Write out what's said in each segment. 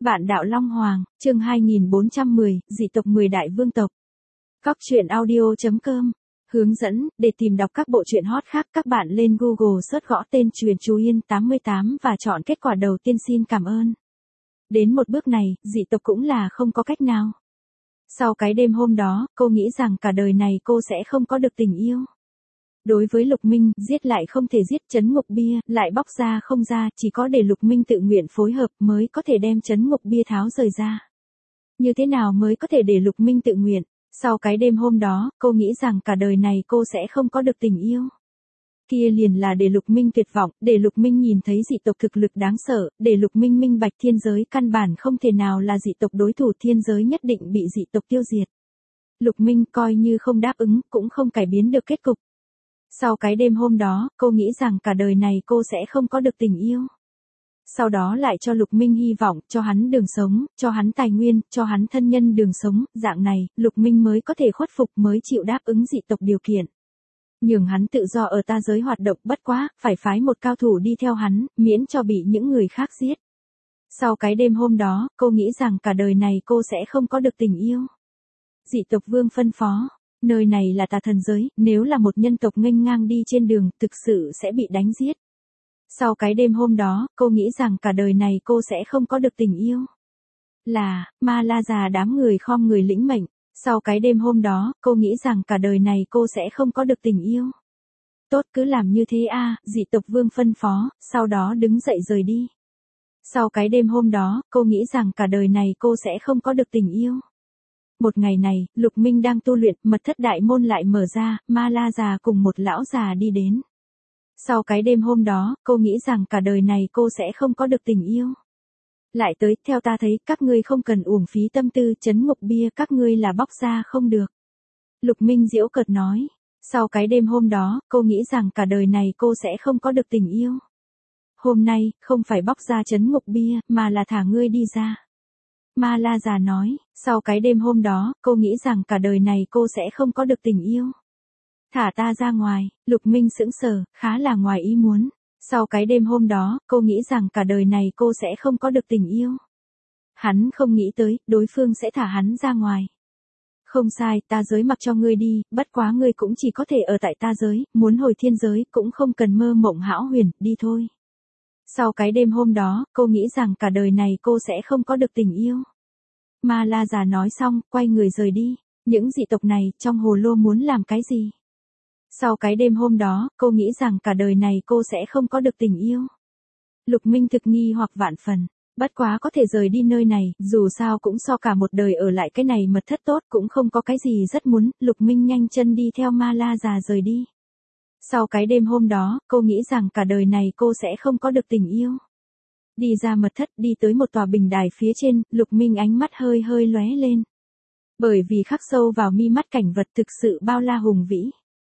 Vạn đạo Long Hoàng, chương 2410, dị tộc 10 đại vương tộc. Cóc truyện audio.com. Hướng dẫn, để tìm đọc các bộ truyện hot khác các bạn lên Google search gõ tên Truyện Chú Yên 88 và chọn kết quả đầu tiên xin cảm ơn. Đến một bước này, dị tộc cũng là không có cách nào. Sau cái đêm hôm đó, cô nghĩ rằng cả đời này cô sẽ không có được tình yêu. Đối với Lục Minh, giết lại không thể giết, trấn ngục bia, lại bóc ra không ra, chỉ có để Lục Minh tự nguyện phối hợp mới có thể đem trấn ngục bia tháo rời ra. Như thế nào mới có thể để Lục Minh tự nguyện? Sau cái đêm hôm đó, cô nghĩ rằng cả đời này cô sẽ không có được tình yêu. Kia liền là để Lục Minh tuyệt vọng, để Lục Minh nhìn thấy dị tộc thực lực đáng sợ, để Lục Minh minh bạch thiên giới căn bản không thể nào là dị tộc đối thủ, thiên giới nhất định bị dị tộc tiêu diệt. Lục Minh coi như không đáp ứng, cũng không cải biến được kết cục. Sau cái đêm hôm đó, cô nghĩ rằng cả đời này cô sẽ không có được tình yêu. Sau đó lại cho Lục Minh hy vọng, cho hắn đường sống, cho hắn tài nguyên, cho hắn thân nhân đường sống, dạng này, Lục Minh mới có thể khuất phục, mới chịu đáp ứng dị tộc điều kiện. Nhường hắn tự do ở ta giới hoạt động, bất quá, phải phái một cao thủ đi theo hắn, miễn cho bị những người khác giết. Sau cái đêm hôm đó, cô nghĩ rằng cả đời này cô sẽ không có được tình yêu. Dị tộc vương phân phó. Nơi này là tà thần giới, nếu là một nhân tộc nghênh ngang đi trên đường, thực sự sẽ bị đánh giết. Sau cái đêm hôm đó, cô nghĩ rằng cả đời này cô sẽ không có được tình yêu. Là, Ma La già đám người khom người lĩnh mệnh. Sau cái đêm hôm đó, cô nghĩ rằng cả đời này cô sẽ không có được tình yêu. Tốt, cứ làm như thế a, dị tộc vương phân phó, sau đó đứng dậy rời đi. Sau cái đêm hôm đó, cô nghĩ rằng cả đời này cô sẽ không có được tình yêu. Một ngày này, Lục Minh đang tu luyện, mật thất đại môn lại mở ra, Ma La già cùng một lão già đi đến. Sau cái đêm hôm đó, cô nghĩ rằng cả đời này cô sẽ không có được tình yêu. Lại tới, theo ta thấy, các ngươi không cần uổng phí tâm tư, trấn ngục bia các ngươi là bóc ra không được. Lục Minh giễu cợt nói. Sau cái đêm hôm đó, cô nghĩ rằng cả đời này cô sẽ không có được tình yêu. Hôm nay, không phải bóc ra trấn ngục bia, mà là thả ngươi đi ra. Ma La già nói, sau cái đêm hôm đó, cô nghĩ rằng cả đời này cô sẽ không có được tình yêu. Thả ta ra ngoài, Lục Minh sững sờ, khá là ngoài ý muốn. Sau cái đêm hôm đó, cô nghĩ rằng cả đời này cô sẽ không có được tình yêu. Hắn không nghĩ tới, đối phương sẽ thả hắn ra ngoài. Không sai, ta giới mặc cho ngươi đi, bất quá ngươi cũng chỉ có thể ở tại ta giới, muốn hồi thiên giới, cũng không cần mơ mộng hão huyền, đi thôi. Sau cái đêm hôm đó, cô nghĩ rằng cả đời này cô sẽ không có được tình yêu. Ma La già nói xong, quay người rời đi. Những dị tộc này, trong hồ lô muốn làm cái gì? Sau cái đêm hôm đó, cô nghĩ rằng cả đời này cô sẽ không có được tình yêu. Lục Minh thực nghi hoặc vạn phần. Bất quá có thể rời đi nơi này, dù sao cũng so cả một đời ở lại cái này mật thất tốt, cũng không có cái gì rất muốn. Lục Minh nhanh chân đi theo Ma La già rời đi. Sau cái đêm hôm đó, cô nghĩ rằng cả đời này cô sẽ không có được tình yêu. Đi ra mật thất, đi tới một tòa bình đài phía trên, Lục Minh ánh mắt hơi hơi lóe lên. Bởi vì khắc sâu vào mi mắt cảnh vật thực sự bao la hùng vĩ.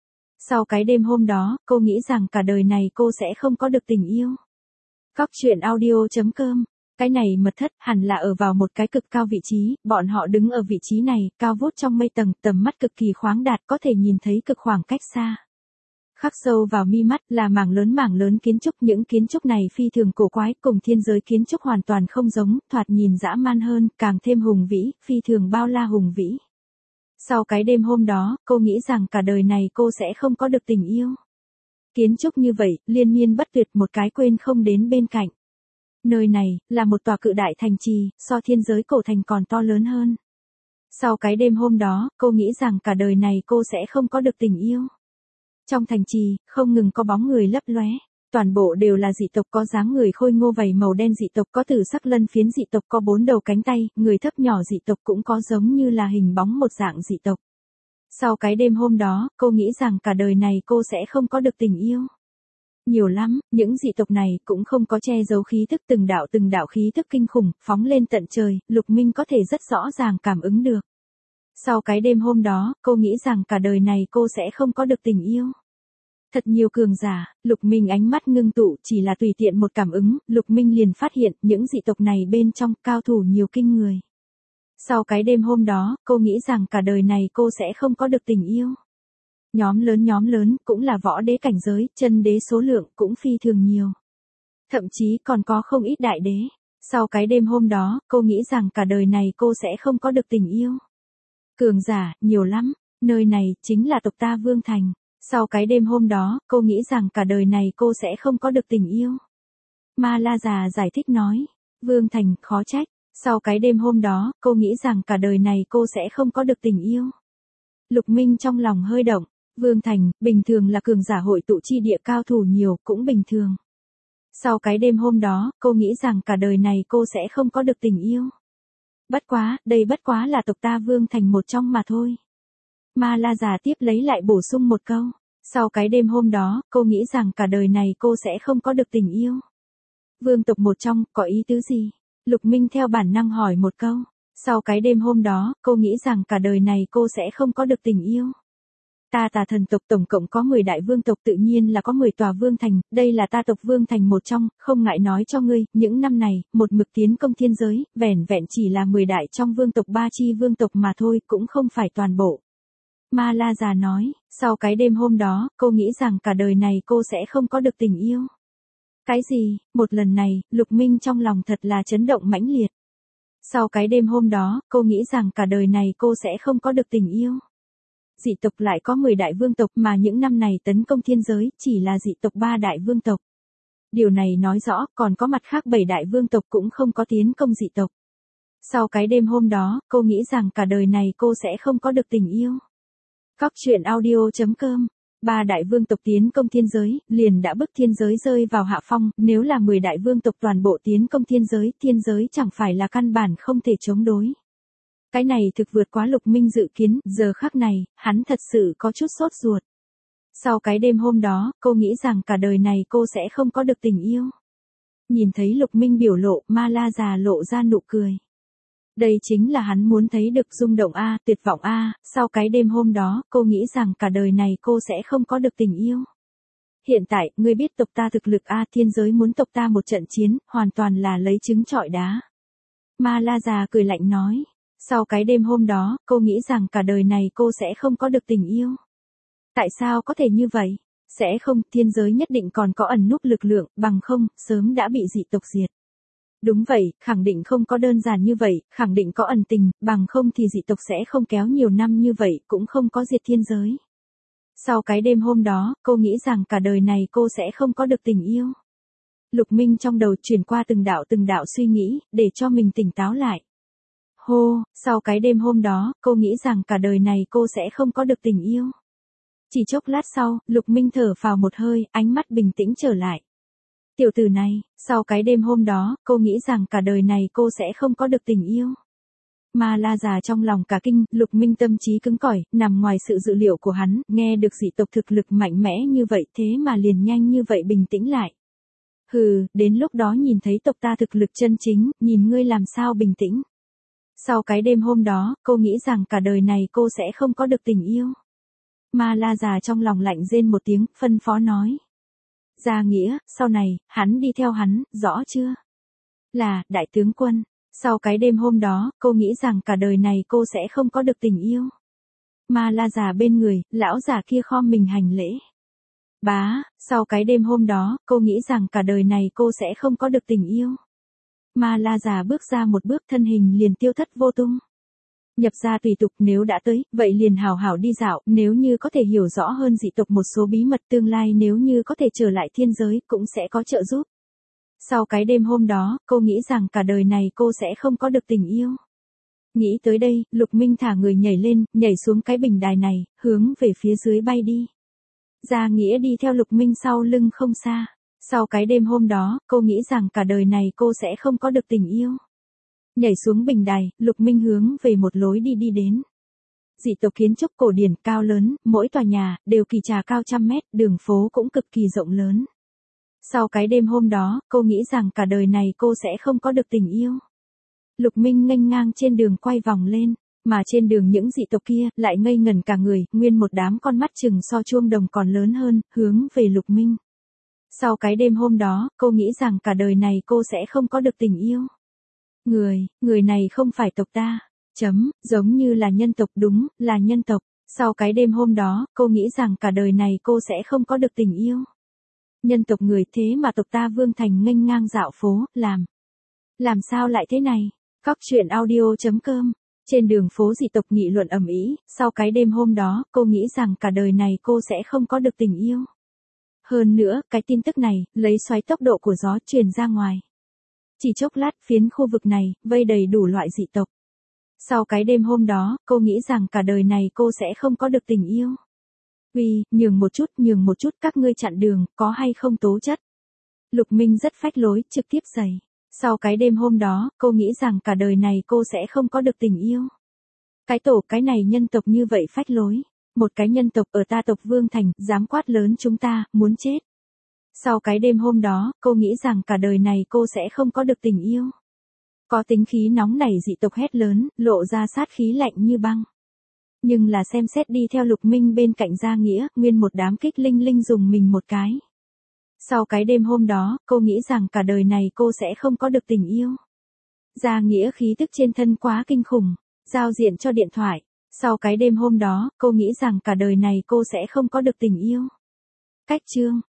Sau cái đêm hôm đó, cô nghĩ rằng cả đời này cô sẽ không có được tình yêu. Cóc truyện audio.com. Cái này mật thất hẳn là ở vào một cái cực cao vị trí, bọn họ đứng ở vị trí này, cao vút trong mây tầng, tầm mắt cực kỳ khoáng đạt, có thể nhìn thấy cực khoảng cách xa. Khắc sâu vào mi mắt là mảng lớn kiến trúc, những kiến trúc này phi thường cổ quái, cùng thiên giới kiến trúc hoàn toàn không giống, thoạt nhìn dã man hơn, càng thêm hùng vĩ, phi thường bao la hùng vĩ. Sau cái đêm hôm đó, cô nghĩ rằng cả đời này cô sẽ không có được tình yêu. Kiến trúc như vậy, liên miên bất tuyệt, một cái quên không đến bên cạnh. Nơi này, là một tòa cự đại thành trì, so thiên giới cổ thành còn to lớn hơn. Sau cái đêm hôm đó, cô nghĩ rằng cả đời này cô sẽ không có được tình yêu. Trong thành trì, không ngừng có bóng người lấp lóe. Toàn bộ đều là dị tộc, có dáng người khôi ngô vảy màu đen dị tộc, có tử sắc lân phiến dị tộc, có 4 đầu cánh tay, người thấp nhỏ dị tộc, cũng có giống như là hình bóng một dạng dị tộc. Sau cái đêm hôm đó, cô nghĩ rằng cả đời này cô sẽ không có được tình yêu. Nhiều lắm, những dị tộc này cũng không có che giấu khí thức, từng đạo khí thức kinh khủng, phóng lên tận trời, Lục Minh có thể rất rõ ràng cảm ứng được. Sau cái đêm hôm đó, cô nghĩ rằng cả đời này cô sẽ không có được tình yêu. Thật nhiều cường giả, Lục Minh ánh mắt ngưng tụ, chỉ là tùy tiện một cảm ứng, Lục Minh liền phát hiện, những dị tộc này bên trong, cao thủ nhiều kinh người. Sau cái đêm hôm đó, cô nghĩ rằng cả đời này cô sẽ không có được tình yêu. Nhóm lớn, cũng là võ đế cảnh giới, chân đế số lượng cũng phi thường nhiều. Thậm chí còn có không ít đại đế. Sau cái đêm hôm đó, cô nghĩ rằng cả đời này cô sẽ không có được tình yêu. Cường giả, nhiều lắm, nơi này, chính là tộc ta Vương Thành. Sau cái đêm hôm đó, cô nghĩ rằng cả đời này cô sẽ không có được tình yêu. Ma La già giải thích nói. Vương Thành, khó trách. Sau cái đêm hôm đó, cô nghĩ rằng cả đời này cô sẽ không có được tình yêu. Lục Minh trong lòng hơi động. Vương Thành, bình thường là cường giả hội tụ chi địa cao thủ nhiều, cũng bình thường. Sau cái đêm hôm đó, cô nghĩ rằng cả đời này cô sẽ không có được tình yêu. Bất quá, đây bất quá là tộc ta Vương Thành một trong mà thôi. Ma La già tiếp lấy lại bổ sung một câu. Sau cái đêm hôm đó, cô nghĩ rằng cả đời này cô sẽ không có được tình yêu. Vương tộc một trong, có ý tứ gì? Lục Minh theo bản năng hỏi một câu. Sau cái đêm hôm đó, cô nghĩ rằng cả đời này cô sẽ không có được tình yêu. Ta Tà Thần tộc tổng cộng có 10 đại vương tộc, tự nhiên là có 10 tòa vương thành, đây là ta tộc Vương Thành một trong, không ngại nói cho ngươi, những năm này, một mực tiến công thiên giới, vẻn vẹn chỉ là 10 đại trong vương tộc 3 chi vương tộc mà thôi, cũng không phải toàn bộ. Ma La già nói, sau cái đêm hôm đó, cô nghĩ rằng cả đời này cô sẽ không có được tình yêu. Cái gì? Một lần này, Lục Minh trong lòng thật là chấn động mãnh liệt. Sau cái đêm hôm đó, cô nghĩ rằng cả đời này cô sẽ không có được tình yêu. Dị tộc lại có 10 đại vương tộc mà những năm này tấn công thiên giới, chỉ là dị tộc 3 đại vương tộc. Điều này nói rõ, còn có mặt khác 7 đại vương tộc cũng không có tiến công dị tộc. Sau cái đêm hôm đó, cô nghĩ rằng cả đời này cô sẽ không có được tình yêu. Các chuyện audio.com. 3 đại vương tộc tiến công thiên giới, liền đã bức thiên giới rơi vào hạ phong, nếu là 10 đại vương tộc toàn bộ tiến công thiên giới chẳng phải là căn bản không thể chống đối. Cái này thực vượt quá Lục Minh dự kiến, giờ khắc này, hắn thật sự có chút sốt ruột. Sau cái đêm hôm đó, cô nghĩ rằng cả đời này cô sẽ không có được tình yêu. Nhìn thấy Lục Minh biểu lộ, Ma La già lộ ra nụ cười. Đây chính là hắn muốn thấy được rung động a, tuyệt vọng a, sau cái đêm hôm đó, cô nghĩ rằng cả đời này cô sẽ không có được tình yêu. Hiện tại, ngươi biết tộc ta thực lực a, thiên giới muốn tộc ta một trận chiến, hoàn toàn là lấy trứng trọi đá. Ma La già cười lạnh nói. Sau cái đêm hôm đó, cô nghĩ rằng cả đời này cô sẽ không có được tình yêu. Tại sao có thể như vậy? Sẽ không, thiên giới nhất định còn có ẩn núp lực lượng, bằng không, sớm đã bị dị tộc diệt. Đúng vậy, khẳng định không có đơn giản như vậy, khẳng định có ẩn tình, bằng không thì dị tộc sẽ không kéo nhiều năm như vậy, cũng không có diệt thiên giới. Sau cái đêm hôm đó, cô nghĩ rằng cả đời này cô sẽ không có được tình yêu. Lục Minh trong đầu chuyển qua từng đạo suy nghĩ, để cho mình tỉnh táo lại. Hô, sau cái đêm hôm đó, cô nghĩ rằng cả đời này cô sẽ không có được tình yêu. Chỉ chốc lát sau, Lục Minh thở phào một hơi, ánh mắt bình tĩnh trở lại. Tiểu tử này, sau cái đêm hôm đó, cô nghĩ rằng cả đời này cô sẽ không có được tình yêu. Ma La già trong lòng cả kinh, Lục Minh tâm trí cứng cỏi, nằm ngoài sự dự liệu của hắn, nghe được dị tộc thực lực mạnh mẽ như vậy thế mà liền nhanh như vậy bình tĩnh lại. Hừ, đến lúc đó nhìn thấy tộc ta thực lực chân chính, nhìn ngươi làm sao bình tĩnh. Sau cái đêm hôm đó, cô nghĩ rằng cả đời này cô sẽ không có được tình yêu. Ma La già trong lòng lạnh rên một tiếng, phân phó nói. Gia Nghĩa, sau này, hắn đi theo hắn, rõ chưa? Là, đại tướng quân. Sau cái đêm hôm đó, cô nghĩ rằng cả đời này cô sẽ không có được tình yêu. Ma La già bên người, lão già kia khom mình hành lễ. Bá, sau cái đêm hôm đó, cô nghĩ rằng cả đời này cô sẽ không có được tình yêu. Ma La già bước ra một bước, thân hình liền tiêu thất vô tung. Nhập gia tùy tục, nếu đã tới, vậy liền hào hảo đi dạo, nếu như có thể hiểu rõ hơn dị tộc một số bí mật tương lai, nếu như có thể trở lại thiên giới, cũng sẽ có trợ giúp. Sau cái đêm hôm đó, cô nghĩ rằng cả đời này cô sẽ không có được tình yêu. Nghĩ tới đây, Lục Minh thả người nhảy lên, nhảy xuống cái bình đài này, hướng về phía dưới bay đi. Gia Nghĩa đi theo Lục Minh sau lưng không xa. Sau cái đêm hôm đó, cô nghĩ rằng cả đời này cô sẽ không có được tình yêu. Nhảy xuống bình đài, Lục Minh hướng về một lối đi đến. Dị tộc kiến trúc cổ điển cao lớn, mỗi tòa nhà đều kỳ trà cao trăm mét, đường phố cũng cực kỳ rộng lớn. Sau cái đêm hôm đó, cô nghĩ rằng cả đời này cô sẽ không có được tình yêu. Lục Minh nghênh ngang trên đường quay vòng lên, mà trên đường những dị tộc kia lại ngây ngẩn cả người, nguyên một đám con mắt chừng so chuông đồng còn lớn hơn, hướng về Lục Minh. Sau cái đêm hôm đó, cô nghĩ rằng cả đời này cô sẽ không có được tình yêu. Người này không phải tộc ta. Giống như là nhân tộc, đúng, là nhân tộc. Sau cái đêm hôm đó, cô nghĩ rằng cả đời này cô sẽ không có được tình yêu. Nhân tộc người thế mà tộc ta Vương Thành nghênh ngang dạo phố, làm Làm sao lại thế này? Cóc truyện audio.com. Trên đường phố dị tộc nghị luận ầm ĩ, sau cái đêm hôm đó, cô nghĩ rằng cả đời này cô sẽ không có được tình yêu. Hơn nữa, cái tin tức này, lấy xoáy tốc độ của gió truyền ra ngoài. Chỉ chốc lát, phiến khu vực này, vây đầy đủ loại dị tộc. Sau cái đêm hôm đó, cô nghĩ rằng cả đời này cô sẽ không có được tình yêu. Uy, nhường một chút, các ngươi chặn đường, có hay không tố chất. Lục Minh rất phách lối, trực tiếp giày. Sau cái đêm hôm đó, cô nghĩ rằng cả đời này cô sẽ không có được tình yêu. Cái này nhân tộc như vậy phách lối. Một cái nhân tộc ở ta tộc Vương Thành, dám quát lớn chúng ta, muốn chết. Sau cái đêm hôm đó, cô nghĩ rằng cả đời này cô sẽ không có được tình yêu. Có tính khí nóng nảy dị tộc hét lớn, lộ ra sát khí lạnh như băng. Nhưng là xem xét đi theo Lục Minh bên cạnh Gia Nghĩa, nguyên một đám kích linh linh dùng mình một cái. Sau cái đêm hôm đó, cô nghĩ rằng cả đời này cô sẽ không có được tình yêu. Gia Nghĩa khí tức trên thân quá kinh khủng, giao diện cho điện thoại. Sau cái đêm hôm đó, cô nghĩ rằng cả đời này cô sẽ không có được tình yêu. Cách chương